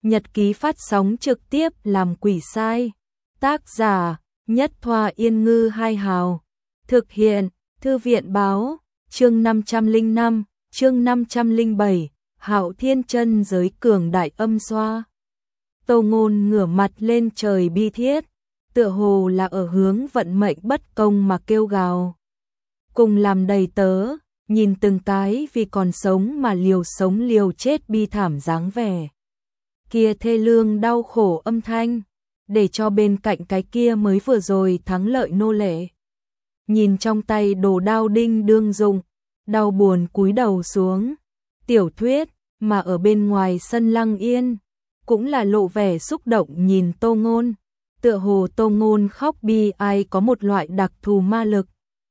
Nhật ký phát sóng trực tiếp làm quỷ sai. Tác giả Nhất Thoa Yên Ngư Hai Hào. Thực hiện Thư viện Báo. Chương 505, chương 507, Hạo Thiên Chân giới cường đại âm xoa. Tô Ngôn ngửa mặt lên trời bi thiết, tựa hồ là ở hướng vận mệnh bất công mà kêu gào. Cùng làm đầy tớ, nhìn từng cái vì còn sống mà liều sống liều chết bi thảm dáng vẻ. Kia thê lương đau khổ âm thanh, để cho bên cạnh cái kia mới vừa rồi thắng lợi nô lệ. Nhìn trong tay đồ đao đinh đương dùng, đau buồn cúi đầu xuống. Tiểu Thuyết, mà ở bên ngoài sân Lăng Yên, cũng là lộ vẻ xúc động nhìn Tô Ngôn. Tựa hồ Tô Ngôn khóc bi ai có một loại đặc thù ma lực.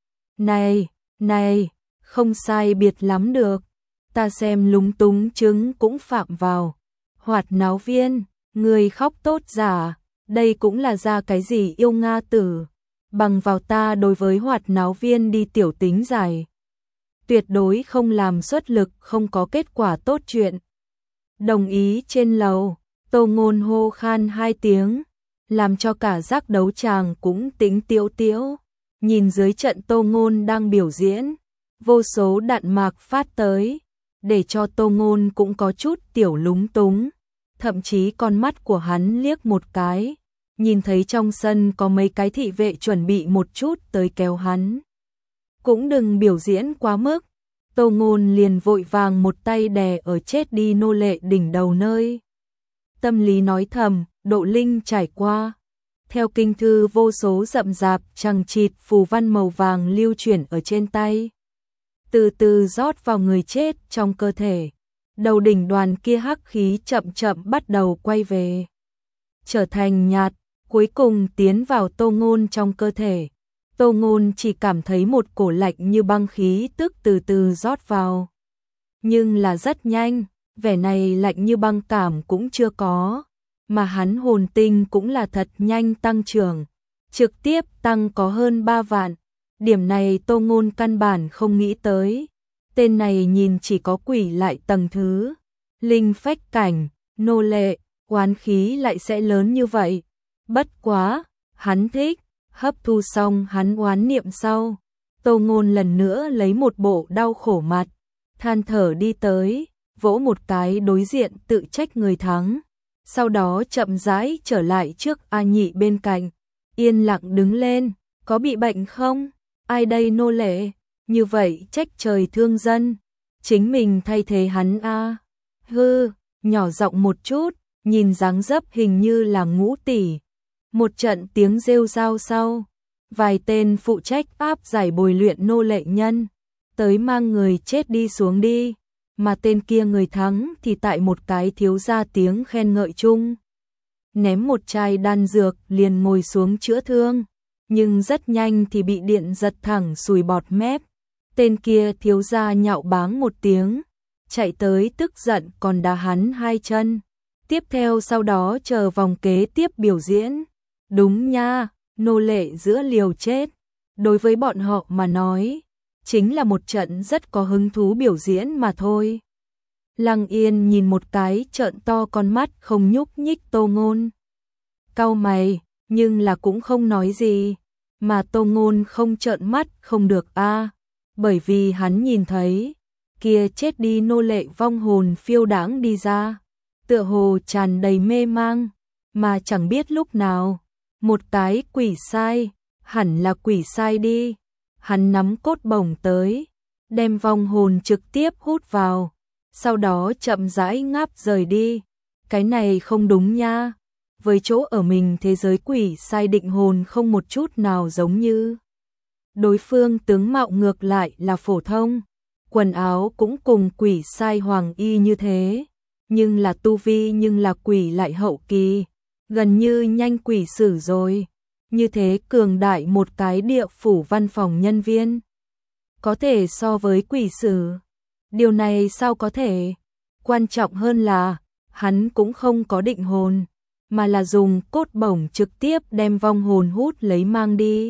Này, không sai biệt lắm được. Ta xem lúng túng chứng cũng phạm vào. Hoạt náo viên, người khóc tốt giả, đây cũng là ra cái gì yêu Nga tử. Bằng vào ta đối với hoạt náo viên đi tiểu tính giải. Tuyệt đối không làm xuất lực không có kết quả tốt chuyện. Đồng ý trên lầu, Tô Ngôn hô khan hai tiếng, làm cho cả giác đấu tràng cũng tĩnh tiễu tiễu. Nhìn dưới trận Tô Ngôn đang biểu diễn, vô số đạn mạc phát tới, để cho Tô Ngôn cũng có chút tiểu lúng túng. Thậm chí con mắt của hắn liếc một cái, nhìn thấy trong sân có mấy cái thị vệ chuẩn bị một chút tới kéo hắn. Cũng đừng biểu diễn quá mức. Tô Ngôn liền vội vàng một tay đè ở chết đi nô lệ đỉnh đầu nơi. Tâm lý nói thầm, độ linh trải qua. Theo kinh thư vô số rậm rạp chằng chịt phù văn màu vàng lưu chuyển ở trên tay. Từ từ rót vào người chết trong cơ thể. Đầu đỉnh đoàn kia hắc khí chậm chậm bắt đầu quay về. Trở thành nhạt, cuối cùng tiến vào Tô Ngôn trong cơ thể. Tô Ngôn chỉ cảm thấy một cổ lạnh như băng khí tức từ từ rót vào. Nhưng là rất nhanh, vẻ này lạnh như băng cảm cũng chưa có. Mà hắn hồn tinh cũng là thật nhanh tăng trưởng. Trực tiếp tăng có hơn 3 vạn. Điểm này Tô Ngôn căn bản không nghĩ tới. Tên này nhìn chỉ có quỷ lại tầng thứ. Linh phách cảnh, nô lệ, oán khí lại sẽ lớn như vậy. Bất quá, hắn thích. Hấp thu xong hắn oán niệm sau. Tô Ngôn lần nữa lấy một bộ đau khổ mặt. Than thở đi tới, vỗ một cái đối diện tự trách người thắng. Sau đó chậm rãi trở lại trước A Nhị bên cạnh. Yên lặng đứng lên, có bị bệnh không? Ai đây nô lệ? Như vậy trách trời thương dân. Chính mình thay thế hắn a. Hư, nhỏ giọng một chút, nhìn dáng dấp hình như là Ngũ tỷ. Một trận tiếng rêu rao sau, vài tên phụ trách áp giải bồi luyện nô lệ nhân, tới mang người chết đi xuống đi, mà tên kia người thắng thì tại một cái thiếu gia tiếng khen ngợi chung. Ném một chai đan dược liền ngồi xuống chữa thương, nhưng rất nhanh thì bị điện giật thẳng sùi bọt mép. Tên kia thiếu gia nhạo báng một tiếng, chạy tới tức giận còn đá hắn hai chân. Tiếp theo sau đó chờ vòng kế tiếp biểu diễn. Đúng nha, nô lệ giữa liều chết. Đối với bọn họ mà nói, chính là một trận rất có hứng thú biểu diễn mà thôi. Lăng Yên nhìn một cái trợn to con mắt không nhúc nhích Tô Ngôn. Cau mày, nhưng là cũng không nói gì. Mà Tô Ngôn không trợn mắt không được a, bởi vì hắn nhìn thấy, kia chết đi nô lệ vong hồn phiêu đãng đi ra. Tựa hồ tràn đầy mê mang, mà chẳng biết lúc nào. Một cái quỷ sai, hẳn là quỷ sai đi. Hắn nắm cốt bổng tới, đem vong hồn trực tiếp hút vào, sau đó chậm rãi ngáp rời đi. Cái này không đúng nha. Với chỗ ở mình thế giới quỷ sai định hồn không một chút nào giống như. Đối phương tướng mạo ngược lại là phổ thông, quần áo cũng cùng quỷ sai hoàng y như thế, nhưng là tu vi nhưng là quỷ lại hậu kỳ. Gần như nhanh quỷ sử rồi. Như thế cường đại một cái địa phủ văn phòng nhân viên. Có thể so với quỷ sử. Điều này sao có thể? Quan trọng hơn là, hắn cũng không có định hồn, mà là dùng cốt bổng trực tiếp đem vong hồn hút lấy mang đi.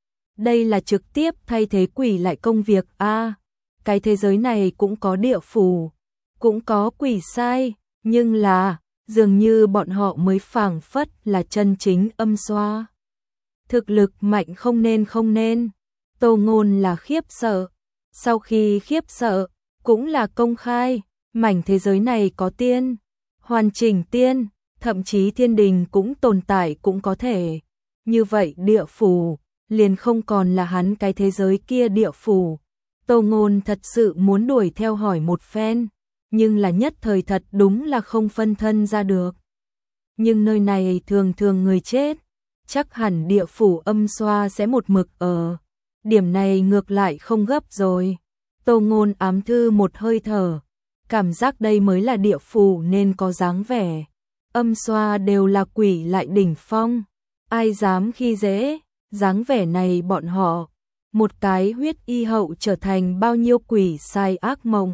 Đây là trực tiếp thay thế quỷ lại công việc a. Cái thế giới này cũng có địa phủ, cũng có quỷ sai, nhưng là dường như bọn họ mới phảng phất là chân chính âm xoa. Thực lực mạnh không nên. Tô Ngôn là khiếp sợ. Sau khi khiếp sợ, cũng là công khai, mảnh thế giới này có tiên, hoàn chỉnh tiên, thậm chí thiên đình cũng tồn tại cũng có thể. Như vậy địa phủ, liền không còn là hắn cái thế giới kia địa phủ. Tô Ngôn thật sự muốn đuổi theo hỏi một phen, nhưng là nhất thời thật đúng là không phân thân ra được. Nhưng nơi này thường thường người chết, chắc hẳn địa phủ âm xoa sẽ một mực ở. Điểm này ngược lại không gấp rồi. Tô Ngôn ám thư một hơi thở, cảm giác đây mới là địa phủ nên có dáng vẻ. Âm xoa đều là quỷ lại đỉnh phong, ai dám khi dễ, dáng vẻ này bọn họ. Một cái huyết y hậu trở thành bao nhiêu quỷ sai ác mộng.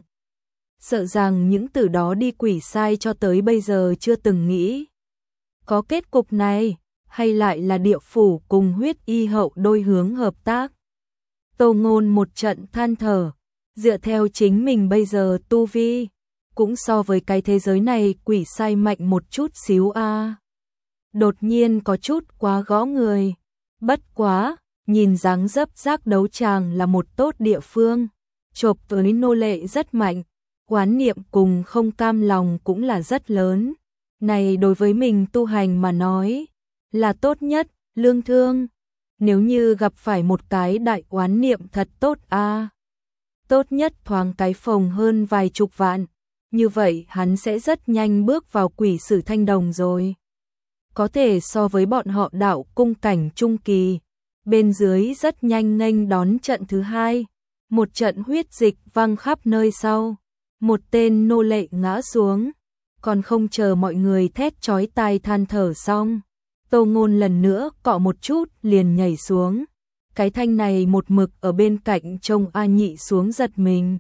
Sợ rằng những từ đó đi quỷ sai cho tới bây giờ chưa từng nghĩ. Có kết cục này, hay lại là địa phủ cùng huyết y hậu đôi hướng hợp tác. Tô Ngôn một trận than thở, dựa theo chính mình bây giờ tu vi, cũng so với cái thế giới này quỷ sai mạnh một chút xíu a. Đột nhiên có chút quá gõ người, bất quá, nhìn dáng dấp giác đấu tràng là một tốt địa phương, chộp với nô lệ rất mạnh, oán niệm cùng không cam lòng cũng là rất lớn. Này đối với mình tu hành mà nói, là tốt nhất, lương thương. Nếu như gặp phải một cái đại oán niệm thật tốt a, tốt nhất thoáng cái phồng hơn vài chục vạn, như vậy hắn sẽ rất nhanh bước vào quỷ sử thanh đồng rồi. Có thể so với bọn họ đạo cung cảnh trung kỳ, bên dưới rất nhanh nghênh đón trận thứ hai, một trận huyết dịch văng khắp nơi sau, một tên nô lệ ngã xuống, còn không chờ mọi người thét chói tai than thở xong. Tô Ngôn lần nữa cọ một chút liền nhảy xuống. Cái thanh này một mực ở bên cạnh trông A Nhị xuống giật mình.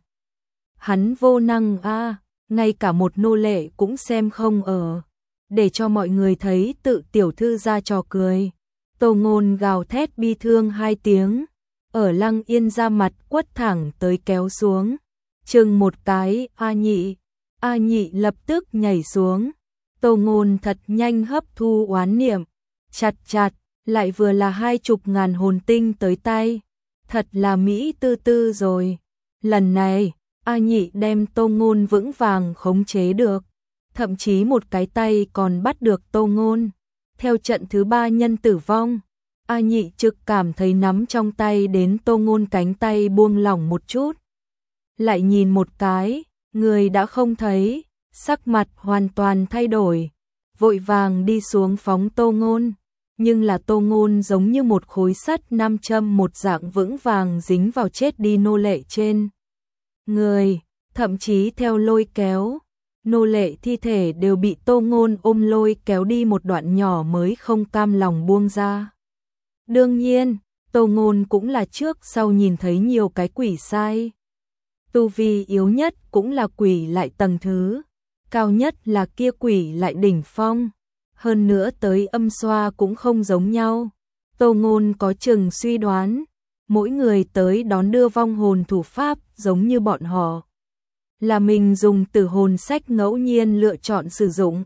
Hắn vô năng a, ngay cả một nô lệ cũng xem không ở. Để cho mọi người thấy tự tiểu thư ra trò cười. Tô Ngôn gào thét bi thương hai tiếng. Ở Lăng Yên ra mặt quất thẳng tới kéo xuống. Chừng một cái A Nhị. A Nhị lập tức nhảy xuống. Tô Ngôn thật nhanh hấp thu oán niệm. Chặt, lại vừa là 20.000 hồn tinh tới tay. Thật là mỹ tư tư rồi. Lần này, A Nhị đem Tô Ngôn vững vàng khống chế được. Thậm chí một cái tay còn bắt được Tô Ngôn. Theo trận thứ 3 nhân tử vong, A Nhị trực cảm thấy nắm trong tay đến Tô Ngôn cánh tay buông lỏng một chút. Lại nhìn một cái, người đã không thấy, sắc mặt hoàn toàn thay đổi. Vội vàng đi xuống phóng Tô Ngôn. Nhưng là Tô Ngôn giống như một khối sắt nam châm một dạng vững vàng dính vào chết đi nô lệ trên người, thậm chí theo lôi kéo, nô lệ thi thể đều bị Tô Ngôn ôm lôi kéo đi một đoạn nhỏ mới không cam lòng buông ra. Đương nhiên, Tô Ngôn cũng là trước sau nhìn thấy nhiều cái quỷ sai. Tu vi yếu nhất cũng là quỷ lại tầng thứ, cao nhất là kia quỷ lại đỉnh phong. Hơn nữa tới âm xoa cũng không giống nhau. Tô Ngôn có chừng suy đoán, mỗi người tới đón đưa vong hồn thủ pháp giống như bọn họ. Là mình dùng tử hồn sách ngẫu nhiên lựa chọn sử dụng.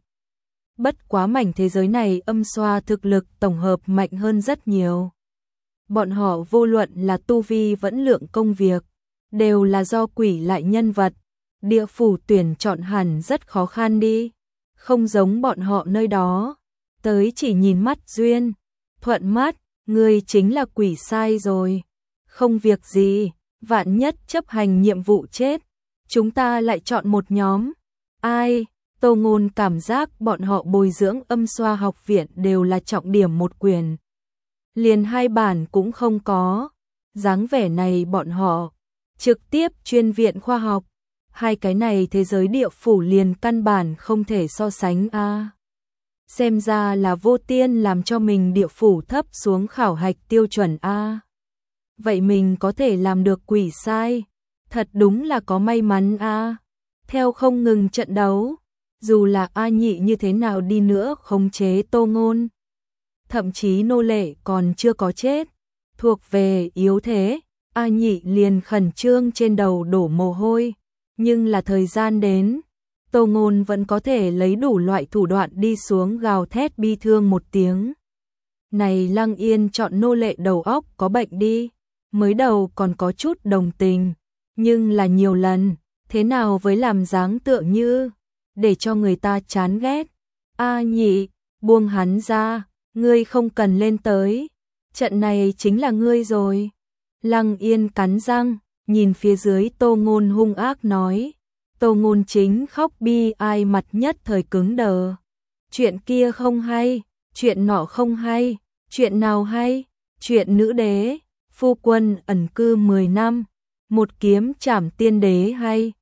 Bất quá mảnh thế giới này âm xoa thực lực tổng hợp mạnh hơn rất nhiều. Bọn họ vô luận là tu vi vẫn lượng công việc, đều là do quỷ lại nhân vật. Địa phủ tuyển chọn hẳn rất khó khăn đi. Không giống bọn họ nơi đó, tới chỉ nhìn mắt duyên, thuận mắt, người chính là quỷ sai rồi. Không việc gì, vạn nhất chấp hành nhiệm vụ chết, chúng ta lại chọn một nhóm. Ai, Tô Ngôn cảm giác bọn họ bồi dưỡng âm xoa học viện đều là trọng điểm một quyền. Liền 2 bản cũng không có, dáng vẻ này bọn họ, trực tiếp chuyên viện khoa học. 2 cái này thế giới địa phủ liền căn bản không thể so sánh a. Xem ra là vô tiên làm cho mình địa phủ thấp xuống khảo hạch tiêu chuẩn a. Vậy mình có thể làm được quỷ sai, thật đúng là có may mắn a. Theo không ngừng trận đấu, dù là A Nhị như thế nào đi nữa khống chế Tô Ngôn, thậm chí nô lệ còn chưa có chết, thuộc về yếu thế, A Nhị liền khẩn trương trên đầu đổ mồ hôi. Nhưng là thời gian đến, Tô Ngôn vẫn có thể lấy đủ loại thủ đoạn đi xuống gào thét bi thương một tiếng. Này Lăng Yên chọn nô lệ đầu óc có bệnh đi, mới đầu còn có chút đồng tình, nhưng là nhiều lần, thế nào với làm dáng tựa như, để cho người ta chán ghét. A Nhị, buông hắn ra, ngươi không cần lên tới, trận này chính là ngươi rồi. Lăng Yên cắn răng, nhìn phía dưới Tô Ngôn hung ác nói. Tô Ngôn chính khóc bi ai mặt nhất thời cứng đờ. Chuyện kia không hay, chuyện nọ không hay, chuyện nào hay, chuyện nữ đế, phu quân ẩn cư 10 năm, một kiếm trảm tiên đế hay,